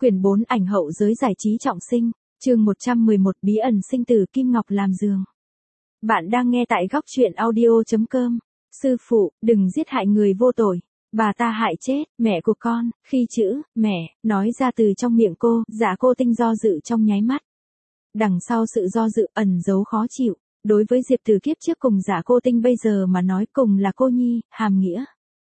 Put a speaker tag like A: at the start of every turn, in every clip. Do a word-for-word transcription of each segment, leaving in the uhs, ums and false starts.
A: Quyển bốn ảnh hậu giới giải trí trọng sinh, chương một trăm mười một bí ẩn sinh tử Kim Ngọc làm giường. Bạn đang nghe tại góc truyện audio chấm com. Sư phụ, đừng giết hại người vô tội. Bà ta hại chết, mẹ của con. Khi chữ, mẹ, nói ra từ trong miệng cô, Dạ Cô Tinh do dự trong nháy mắt. Đằng sau sự do dự ẩn giấu khó chịu. Đối với Diệp Từ kiếp trước cùng Dạ Cô Tinh bây giờ mà nói cùng là cô nhi, hàm nghĩa.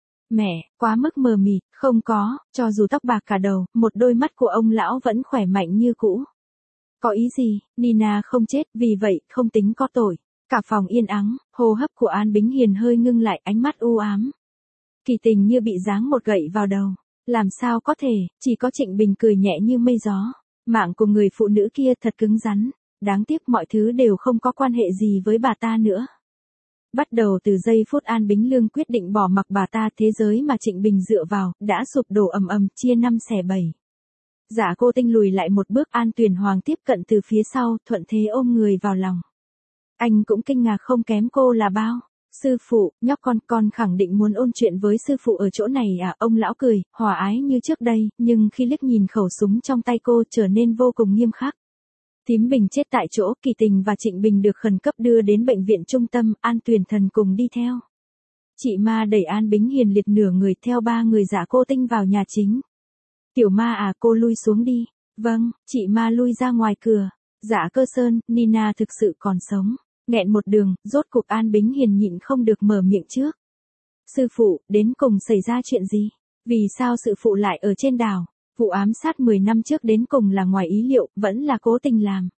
A: Mẹ, quá mức mờ mịt, không có, cho dù tóc bạc cả đầu, một đôi mắt của ông lão vẫn khỏe mạnh như cũ. Có ý gì, Nina không chết, vì vậy, không tính có tội. Cả phòng yên ắng, hô hấp của An Bính Hiền hơi ngưng lại, ánh mắt u ám. Kỳ Tình như bị giáng một gậy vào đầu. Làm sao có thể, chỉ có Trịnh Bình cười nhẹ như mây gió. Mạng của người phụ nữ kia thật cứng rắn. Đáng tiếc mọi thứ đều không có quan hệ gì với bà ta nữa. Bắt đầu từ giây phút An Bính Lương quyết định bỏ mặc bà ta, thế giới mà Trịnh Bình dựa vào, đã sụp đổ ầm ầm, chia năm xẻ bảy. Dạ Cô Tinh lùi lại một bước, An Tuyền Hoàng tiếp cận từ phía sau, thuận thế ôm người vào lòng. Anh cũng kinh ngạc không kém cô là bao. Sư phụ, nhóc con, con khẳng định muốn ôn chuyện với sư phụ ở chỗ này à? Ông lão cười, hòa ái như trước đây, nhưng khi liếc nhìn khẩu súng trong tay cô trở nên vô cùng nghiêm khắc. Thím Bình chết tại chỗ, Kỳ Tình và Trịnh Bình được khẩn cấp đưa đến bệnh viện trung tâm, An Tuyền Thần cùng đi theo. Chị Ma đẩy An Bính Hiền liệt nửa người theo ba người Dạ Cô Tinh vào nhà chính. Tiểu Ma à, cô lui xuống đi. Vâng, chị Ma lui ra ngoài cửa. Dạ Cơ Sơn, Nina thực sự còn sống. Nghẹn một đường, rốt cuộc An Bính Hiền nhịn không được mở miệng trước. Sư phụ, đến cùng xảy ra chuyện gì? Vì sao sư phụ lại ở trên đảo? Vụ ám sát mười năm trước đến cùng là ngoài ý liệu, vẫn là cố tình làm.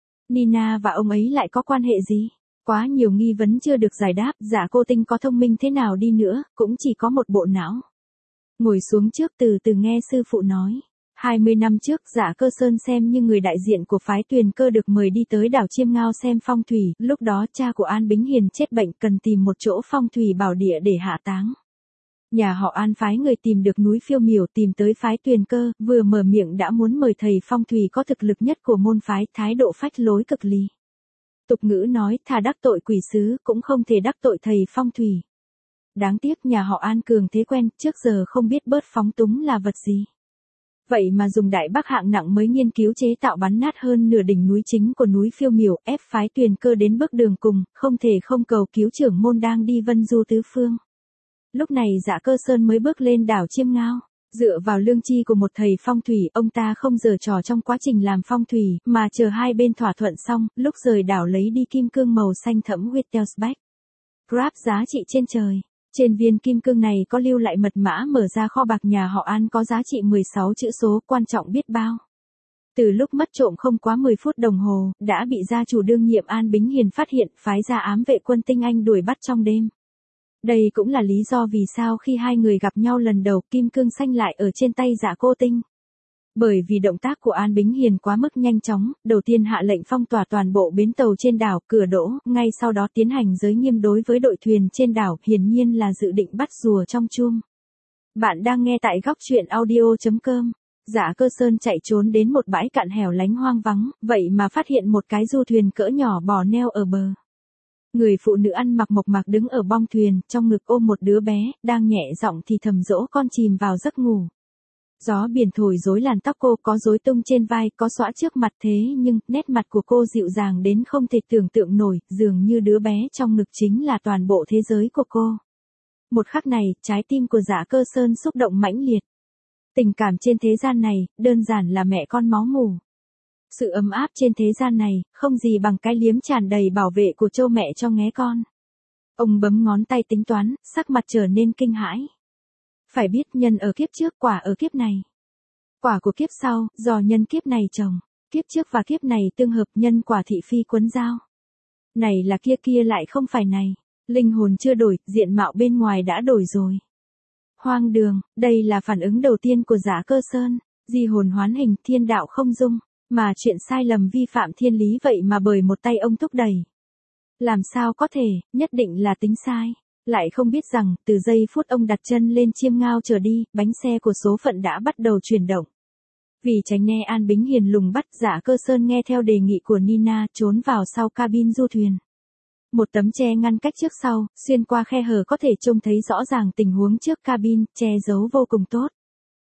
A: Nina và ông ấy lại có quan hệ gì? Quá nhiều nghi vấn chưa được giải đáp, Dạ Cô Tinh có thông minh thế nào đi nữa, cũng chỉ có một bộ não. Ngồi xuống trước từ từ nghe sư phụ nói. hai mươi năm trước, Dạ Cơ Sơn xem như người đại diện của phái Tuyền Cơ được mời đi tới đảo Chiêm Ngao xem phong thủy, lúc đó cha của An Bính Hiền chết bệnh cần tìm một chỗ phong thủy bảo địa để hạ táng. Nhà họ An phái người tìm được núi Phiêu Miểu, tìm tới phái Tuyền Cơ, vừa mở miệng đã muốn mời thầy phong thủy có thực lực nhất của môn phái, thái độ phách lối cực lý. Tục ngữ nói, thà đắc tội quỷ sứ, cũng không thể đắc tội thầy phong thủy. Đáng tiếc nhà họ An cường thế quen, trước giờ không biết bớt phóng túng là vật gì. Vậy mà dùng đại bác hạng nặng mới nghiên cứu chế tạo bắn nát hơn nửa đỉnh núi chính của núi Phiêu Miểu, ép phái Tuyền Cơ đến bước đường cùng, không thể không cầu cứu trưởng môn đang đi vân du tứ phương. Lúc này Dạ Cơ Sơn mới bước lên đảo Chiêm Ngao. Dựa vào lương tri của một thầy phong thủy, ông ta không giở trò trong quá trình làm phong thủy, mà chờ hai bên thỏa thuận xong, lúc rời đảo lấy đi kim cương màu xanh thẫm Wittelsbach. Grab giá trị trên trời. Trên viên kim cương này có lưu lại mật mã mở ra kho bạc nhà họ An có giá trị mười sáu chữ số, quan trọng biết bao. Từ lúc mất trộm không quá mười phút đồng hồ, đã bị gia chủ đương nhiệm An Bính Hiền phát hiện, phái ra ám vệ quân tinh anh đuổi bắt trong đêm. Đây cũng là lý do vì sao khi hai người gặp nhau lần đầu, kim cương xanh lại ở trên tay Dạ Cô Tinh. Bởi vì động tác của An Bính Hiền quá mức nhanh chóng, đầu tiên hạ lệnh phong tỏa toàn bộ bến tàu trên đảo, cửa đỗ, ngay sau đó tiến hành giới nghiêm đối với đội thuyền trên đảo, hiển nhiên là dự định bắt rùa trong chuông. Bạn đang nghe tại góc truyện audio chấm com. Dạ Cơ Sơn chạy trốn đến một bãi cạn hẻo lánh hoang vắng, vậy mà phát hiện một cái du thuyền cỡ nhỏ bò neo ở bờ. Người phụ nữ ăn mặc mộc mạc đứng ở bong thuyền, trong ngực ôm một đứa bé, đang nhẹ giọng thì thầm dỗ con chìm vào giấc ngủ. Gió biển thổi rối làn tóc cô, có rối tung trên vai, có xõa trước mặt, thế nhưng, nét mặt của cô dịu dàng đến không thể tưởng tượng nổi, dường như đứa bé trong ngực chính là toàn bộ thế giới của cô. Một khắc này, trái tim của Dạ Cơ Sơn xúc động mãnh liệt. Tình cảm trên thế gian này, đơn giản là mẹ con máu mủ. Sự ấm áp trên thế gian này, không gì bằng cái liếm tràn đầy bảo vệ của châu mẹ cho nghé con. Ông bấm ngón tay tính toán, sắc mặt trở nên kinh hãi. Phải biết nhân ở kiếp trước, quả ở kiếp này. Quả của kiếp sau, do nhân kiếp này trồng. Kiếp trước và kiếp này tương hợp, nhân quả thị phi quấn dao. Này là kia, kia lại không phải này. Linh hồn chưa đổi, diện mạo bên ngoài đã đổi rồi. Hoang đường, đây là phản ứng đầu tiên của Dạ Cơ Sơn. Di hồn hoán hình, thiên đạo không dung. Mà chuyện sai lầm vi phạm thiên lý vậy mà bởi một tay ông thúc đẩy. Làm sao có thể, nhất định là tính sai. Lại không biết rằng, từ giây phút ông đặt chân lên Chiêm Ngao trở đi, bánh xe của số phận đã bắt đầu chuyển động. Vì tránh né An Bính Hiền lùng bắt, Dạ Cơ Sơn nghe theo đề nghị của Nina, trốn vào sau cabin du thuyền. Một tấm che ngăn cách trước sau, xuyên qua khe hở có thể trông thấy rõ ràng tình huống trước cabin, che giấu vô cùng tốt.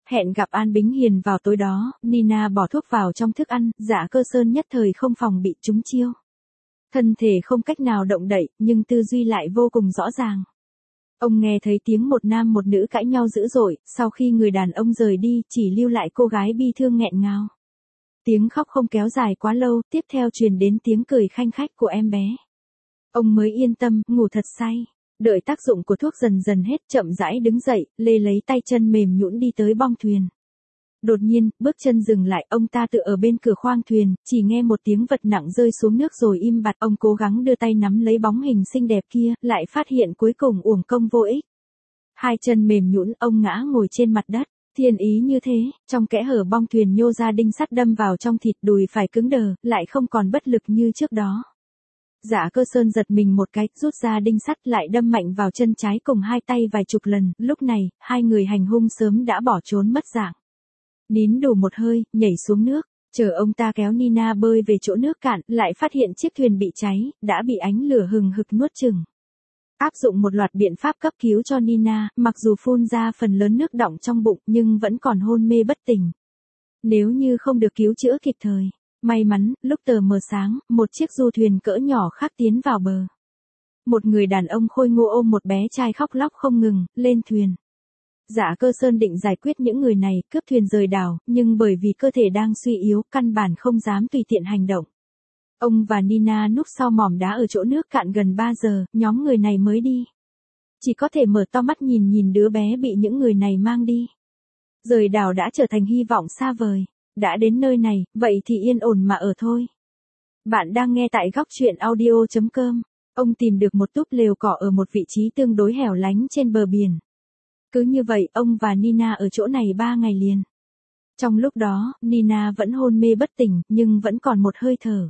A: Hẹn gặp An Bính Hiền vào tối đó, Nina bỏ thuốc vào trong thức ăn, Dạ Cơ Sơn nhất thời không phòng bị trúng chiêu. Thân thể không cách nào động đậy, nhưng tư duy lại vô cùng rõ ràng. Ông nghe thấy tiếng một nam một nữ cãi nhau dữ dội, sau khi người đàn ông rời đi, chỉ lưu lại cô gái bi thương nghẹn ngào. Tiếng khóc không kéo dài quá lâu, tiếp theo truyền đến tiếng cười khanh khách của em bé. Ông mới yên tâm, ngủ thật say. Đợi tác dụng của thuốc dần dần hết, chậm rãi đứng dậy, lê lấy tay chân mềm nhũn đi tới bong thuyền. Đột nhiên, bước chân dừng lại, ông ta tựa ở bên cửa khoang thuyền, chỉ nghe một tiếng vật nặng rơi xuống nước rồi im bặt. Ông cố gắng đưa tay nắm lấy bóng hình xinh đẹp kia, lại phát hiện cuối cùng uổng công vô ích. Hai chân mềm nhũn, ông ngã ngồi trên mặt đất. Thiên ý như thế, trong kẽ hở bong thuyền nhô ra đinh sắt đâm vào trong thịt, đùi phải cứng đờ, lại không còn bất lực như trước đó. Dạ Cơ Sơn giật mình một cái, rút ra đinh sắt lại đâm mạnh vào chân trái cùng hai tay vài chục lần, lúc này, hai người hành hung sớm đã bỏ trốn mất dạng. Nín đủ một hơi, nhảy xuống nước, chờ ông ta kéo Nina bơi về chỗ nước cạn, lại phát hiện chiếc thuyền bị cháy, đã bị ánh lửa hừng hực nuốt chửng. Áp dụng một loạt biện pháp cấp cứu cho Nina, mặc dù phun ra phần lớn nước đọng trong bụng nhưng vẫn còn hôn mê bất tỉnh. Nếu như không được cứu chữa kịp thời, may mắn, lúc tờ mờ sáng, một chiếc du thuyền cỡ nhỏ khác tiến vào bờ. Một người đàn ông khôi ngô ôm một bé trai khóc lóc không ngừng, lên thuyền. Dạ Cơ Sơn định giải quyết những người này, cướp thuyền rời đảo, nhưng bởi vì cơ thể đang suy yếu, căn bản không dám tùy tiện hành động. Ông và Nina núp sau mỏm đá ở chỗ nước cạn gần ba giờ, nhóm người này mới đi. Chỉ có thể mở to mắt nhìn nhìn đứa bé bị những người này mang đi. Rời đảo đã trở thành hy vọng xa vời. Đã đến nơi này, vậy thì yên ổn mà ở thôi. Bạn đang nghe tại góc truyện audio chấm com. Ông tìm được một túp lều cỏ ở một vị trí tương đối hẻo lánh trên bờ biển. Cứ như vậy, ông và Nina ở chỗ này ba ngày liền. Trong lúc đó, Nina vẫn hôn mê bất tỉnh, nhưng vẫn còn một hơi thở.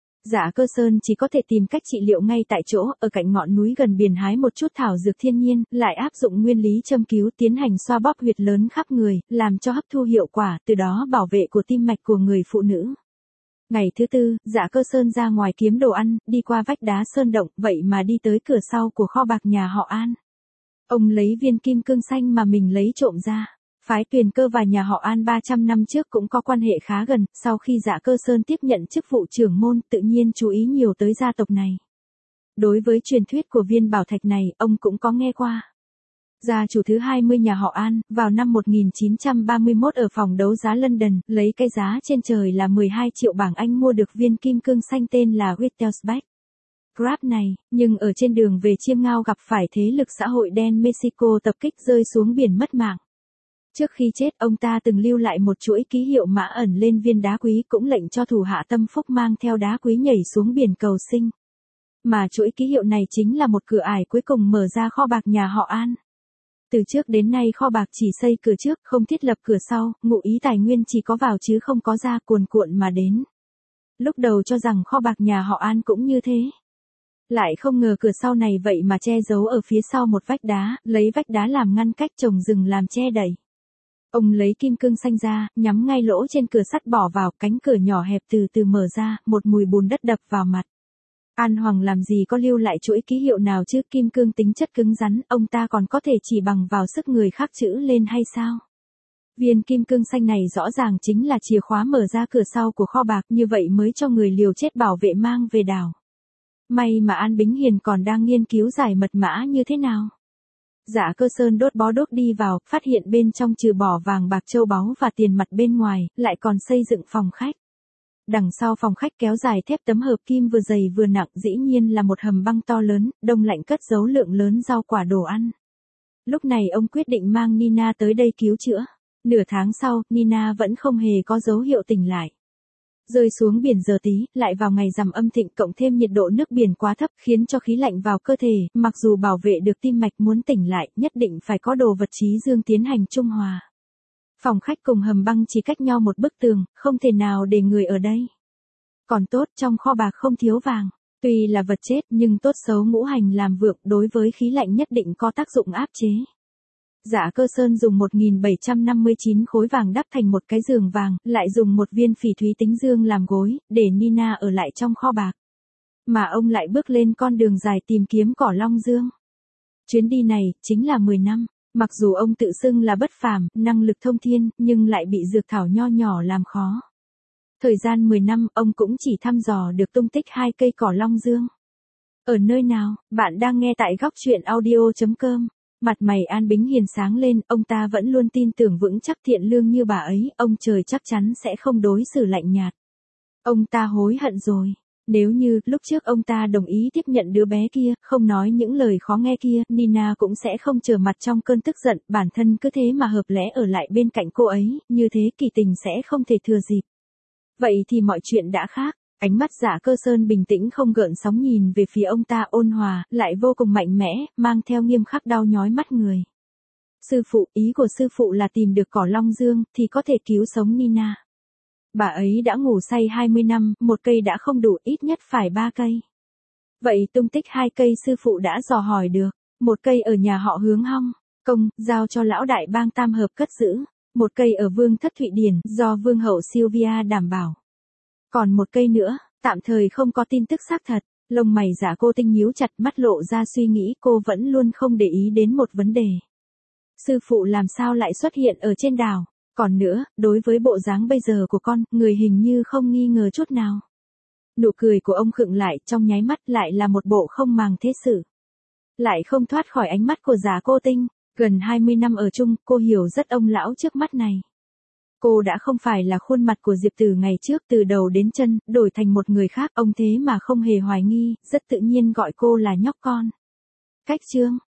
A: Dạ Cơ Sơn chỉ có thể tìm cách trị liệu ngay tại chỗ, ở cạnh ngọn núi gần biển hái một chút thảo dược thiên nhiên, lại áp dụng nguyên lý châm cứu tiến hành xoa bóp huyệt lớn khắp người, làm cho hấp thu hiệu quả, từ đó bảo vệ của tim mạch của người phụ nữ. Ngày thứ tư, Dạ Cơ Sơn ra ngoài kiếm đồ ăn, đi qua vách đá sơn động, vậy mà đi tới cửa sau của kho bạc nhà họ An. Ông lấy viên kim cương xanh mà mình lấy trộm ra. Phái Tuyền Cơ và nhà họ An ba trăm năm trước cũng có quan hệ khá gần, sau khi Dạ Cơ Sơn tiếp nhận chức vụ trưởng môn, tự nhiên chú ý nhiều tới gia tộc này. Đối với truyền thuyết của viên bảo thạch này, ông cũng có nghe qua. Gia chủ thứ hai mươi nhà họ An, vào năm một nghìn chín trăm ba mươi mốt ở phòng đấu giá London, lấy cái giá trên trời là mười hai triệu bảng Anh mua được viên kim cương xanh tên là Wittelsbach Grab này, nhưng ở trên đường về Chiêm Ngao gặp phải thế lực xã hội đen Mexico tập kích rơi xuống biển mất mạng. Trước khi chết, ông ta từng lưu lại một chuỗi ký hiệu mã ẩn lên viên đá quý, cũng lệnh cho thủ hạ Tâm Phúc mang theo đá quý nhảy xuống biển cầu sinh. Mà chuỗi ký hiệu này chính là một cửa ải cuối cùng mở ra kho bạc nhà họ An. Từ trước đến nay kho bạc chỉ xây cửa trước, không thiết lập cửa sau, ngụ ý tài nguyên chỉ có vào chứ không có ra, cuồn cuộn mà đến. Lúc đầu cho rằng kho bạc nhà họ An cũng như thế. Lại không ngờ cửa sau này vậy mà che giấu ở phía sau một vách đá, lấy vách đá làm ngăn cách, trồng rừng làm che đậy. Ông lấy kim cương xanh ra, nhắm ngay lỗ trên cửa sắt bỏ vào, cánh cửa nhỏ hẹp từ từ mở ra, một mùi bùn đất đập vào mặt. An Hoàng làm gì có lưu lại chuỗi ký hiệu nào chứ, kim cương tính chất cứng rắn, ông ta còn có thể chỉ bằng vào sức người khắc chữ lên hay sao? Viên kim cương xanh này rõ ràng chính là chìa khóa mở ra cửa sau của kho bạc, như vậy mới cho người liều chết bảo vệ mang về đảo. May mà An Bính Hiền còn đang nghiên cứu giải mật mã như thế nào. Dạ Cơ Sơn đốt bó đuốc đi vào, phát hiện bên trong trừ bỏ vàng bạc châu báu và tiền mặt bên ngoài, lại còn xây dựng phòng khách. Đằng sau phòng khách kéo dài thép tấm hợp kim vừa dày vừa nặng, dĩ nhiên là một hầm băng to lớn, đông lạnh cất giấu lượng lớn rau quả đồ ăn. Lúc này ông quyết định mang Nina tới đây cứu chữa. Nửa tháng sau, Nina vẫn không hề có dấu hiệu tỉnh lại. Rơi xuống biển giờ tí, lại vào ngày rằm âm thịnh, cộng thêm nhiệt độ nước biển quá thấp khiến cho khí lạnh vào cơ thể, mặc dù bảo vệ được tim mạch, muốn tỉnh lại, nhất định phải có đồ vật trí dương tiến hành trung hòa. Phòng khách cùng hầm băng chỉ cách nhau một bức tường, không thể nào để người ở đây. Còn tốt, trong kho bạc không thiếu vàng. Tuy là vật chết nhưng tốt xấu ngũ hành làm vượng, đối với khí lạnh nhất định có tác dụng áp chế. Dạ Cơ Sơn dùng một nghìn bảy trăm năm mươi chín khối vàng đắp thành một cái giường vàng, lại dùng một viên phỉ thúy tính dương làm gối, để Nina ở lại trong kho bạc. Mà ông lại bước lên con đường dài tìm kiếm cỏ Long Dương. Chuyến đi này, chính là mười năm. Mặc dù ông tự xưng là bất phàm, năng lực thông thiên, nhưng lại bị dược thảo nho nhỏ làm khó. Thời gian mười năm, ông cũng chỉ thăm dò được tung tích hai cây cỏ long dương. Ở nơi nào, bạn đang nghe tại góc chuyện audio chấm com. Mặt mày An Bính hiền sáng lên, ông ta vẫn luôn tin tưởng vững chắc thiện lương như bà ấy, ông trời chắc chắn sẽ không đối xử lạnh nhạt. Ông ta hối hận rồi. Nếu như, lúc trước ông ta đồng ý tiếp nhận đứa bé kia, không nói những lời khó nghe kia, Nina cũng sẽ không trở mặt trong cơn tức giận, bản thân cứ thế mà hợp lẽ ở lại bên cạnh cô ấy, như thế kỳ tình sẽ không thể thừa dịp. Vậy thì mọi chuyện đã khác. Ánh mắt Dạ Cơ Sơn bình tĩnh không gợn sóng nhìn về phía ông ta ôn hòa, lại vô cùng mạnh mẽ, mang theo nghiêm khắc đau nhói mắt người. Sư phụ, ý của sư phụ là tìm được cỏ long dương, thì có thể cứu sống Nina. Bà ấy đã ngủ say hai mươi năm, một cây đã không đủ, ít nhất phải ba cây. Vậy tung tích hai cây sư phụ đã dò hỏi được. Một cây ở nhà họ Hướng Hong, công, giao cho lão đại bang Tam Hợp cất giữ. Một cây ở Vương thất Thụy Điển, do Vương hậu Sylvia đảm bảo. Còn một cây nữa, tạm thời không có tin tức xác thật. Lông mày Dạ Cô Tinh nhíu chặt, mắt lộ ra suy nghĩ, cô vẫn luôn không để ý đến một vấn đề. Sư phụ làm sao lại xuất hiện ở trên đảo? Còn nữa, đối với bộ dáng bây giờ của con, người hình như không nghi ngờ chút nào. Nụ cười của ông khựng lại, trong nháy mắt lại là một bộ không màng thế sự. Lại không thoát khỏi ánh mắt của Dạ Cô Tinh. Gần hai mươi năm ở chung, cô hiểu rất ông lão trước mắt này. Cô đã không phải là khuôn mặt của Diệp Tử ngày trước, từ đầu đến chân, đổi thành một người khác, ông thế mà không hề hoài nghi, rất tự nhiên gọi cô là nhóc con. Cách chương,